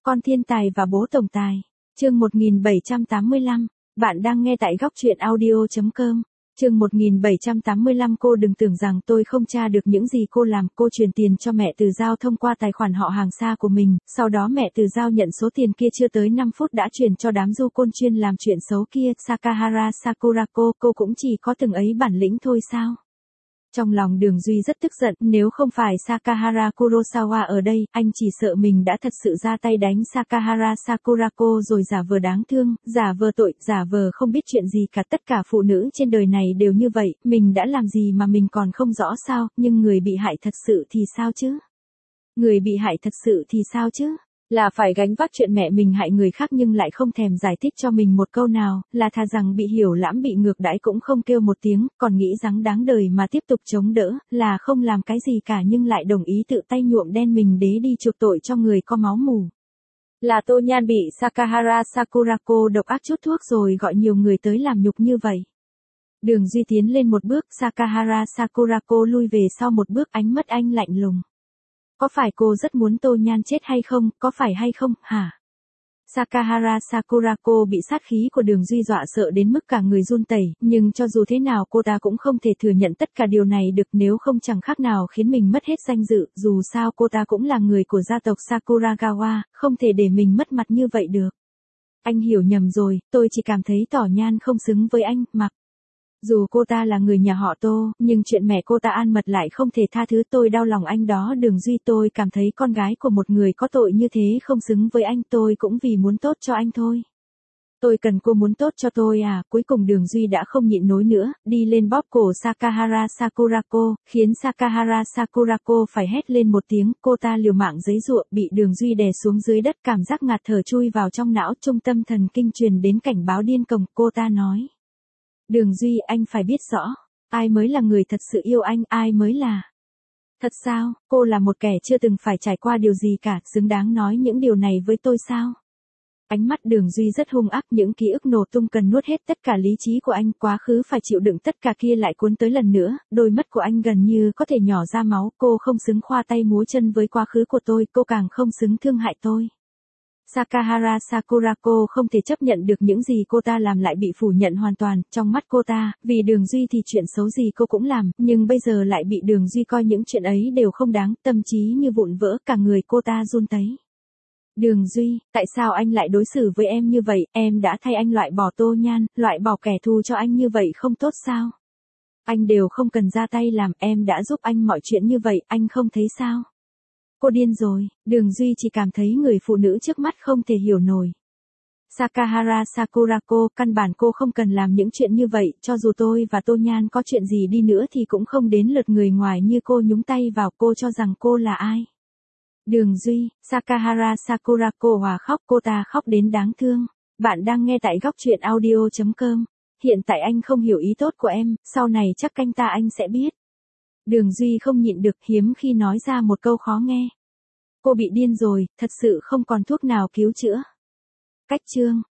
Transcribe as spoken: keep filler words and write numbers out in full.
Con thiên tài và bố tổng tài. Chương một nghìn bảy trăm tám mươi lăm. Bạn đang nghe tại góc truyện audio chấm com. Chương một nghìn bảy trăm tám mươi lăm. Cô đừng tưởng rằng tôi không tra được những gì cô làm. Cô truyền tiền cho mẹ Từ Giao thông qua tài khoản họ hàng xa của mình. Sau đó mẹ Từ Giao nhận số tiền kia chưa tới năm phút đã chuyển cho đám du côn chuyên làm chuyện xấu kia. Sakahara Sakurako, cô cũng chỉ có từng ấy bản lĩnh thôi sao? Trong lòng Đường Duy rất tức giận, nếu không phải Sakahara Kurosawa ở đây, anh chỉ sợ mình đã thật sự ra tay đánh Sakahara Sakurako rồi giả vờ đáng thương, giả vờ tội, giả vờ không biết chuyện gì cả. Tất cả phụ nữ trên đời này đều như vậy, mình đã làm gì mà mình còn không rõ sao, nhưng người bị hại thật sự thì sao chứ? Người bị hại thật sự thì sao chứ? Là phải gánh vác chuyện mẹ mình hại người khác nhưng lại không thèm giải thích cho mình một câu nào, là thà rằng bị hiểu lẫm bị ngược đãi cũng không kêu một tiếng, còn nghĩ rằng đáng đời mà tiếp tục chống đỡ, là không làm cái gì cả nhưng lại đồng ý tự tay nhuộm đen mình đế đi chuộc tội cho người có máu mù. Là Tô Nhan bị Sakahara Sakurako độc ác chút thuốc rồi gọi nhiều người tới làm nhục như vậy. Đường Duy tiến lên một bước, Sakahara Sakurako lui về sau một bước, ánh mắt anh lạnh lùng. Có phải cô rất muốn Tô Nhan chết hay không, có phải hay không, hả? Sakahara Sakurako bị sát khí của Đường Duy dọa sợ đến mức cả người run tẩy, nhưng cho dù thế nào cô ta cũng không thể thừa nhận tất cả điều này được, nếu không chẳng khác nào khiến mình mất hết danh dự, dù sao cô ta cũng là người của gia tộc Sakuragawa, không thể để mình mất mặt như vậy được. Anh hiểu nhầm rồi, tôi chỉ cảm thấy Tỏ Nhan không xứng với anh, mặc dù cô ta là người nhà họ Tô, nhưng chuyện mẹ cô ta An Mật lại không thể tha thứ. Tôi đau lòng anh đó Đường Duy, tôi cảm thấy con gái của một người có tội như thế không xứng với anh, tôi cũng vì muốn tốt cho anh thôi. Tôi cần cô muốn tốt cho tôi à? Cuối cùng Đường Duy đã không nhịn nổi nữa, đi lên bóp cổ Sakahara Sakurako, khiến Sakahara Sakurako phải hét lên một tiếng. Cô ta liều mạng giãy giụa, bị Đường Duy đè xuống dưới đất, cảm giác ngạt thở chui vào trong não, trung tâm thần kinh truyền đến cảnh báo điên cuồng. Cô ta nói: Đường Duy, anh phải biết rõ, ai mới là người thật sự yêu anh, ai mới là. Thật sao, cô là một kẻ chưa từng phải trải qua điều gì cả, xứng đáng nói những điều này với tôi sao? Ánh mắt Đường Duy rất hung ác, những ký ức nổ tung cần nuốt hết tất cả lý trí của anh, quá khứ phải chịu đựng tất cả kia lại cuốn tới lần nữa, đôi mắt của anh gần như có thể nhỏ ra máu. Cô không xứng khoa tay múa chân với quá khứ của tôi, cô càng không xứng thương hại tôi. Sakahara Sakurako không thể chấp nhận được những gì cô ta làm lại bị phủ nhận hoàn toàn. Trong mắt cô ta, vì Đường Duy thì chuyện xấu gì cô cũng làm, nhưng bây giờ lại bị Đường Duy coi những chuyện ấy đều không đáng, tâm trí như vụn vỡ, cả người cô ta run tấy. Đường Duy, tại sao anh lại đối xử với em như vậy? Em đã thay anh loại bỏ Tô Nhan, loại bỏ kẻ thù cho anh như vậy không tốt sao? Anh đều không cần ra tay làm, em đã giúp anh mọi chuyện như vậy, anh không thấy sao? Cô điên rồi. Đường Duy chỉ cảm thấy người phụ nữ trước mắt không thể hiểu nổi. Sakahara Sakurako, căn bản cô không cần làm những chuyện như vậy, cho dù tôi và Tô Nhan có chuyện gì đi nữa thì cũng không đến lượt người ngoài như cô nhúng tay vào. Cô cho rằng cô là ai? Đường Duy, Sakahara Sakurako hòa khóc, cô ta khóc đến đáng thương. Bạn đang nghe tại góc truyện audio chấm com. Hiện tại anh không hiểu ý tốt của em, sau này chắc canh ta anh sẽ biết. Đường Duy không nhịn được, hiếm khi nói ra một câu khó nghe. Cô bị điên rồi, thật sự không còn thuốc nào cứu chữa. Cách chương.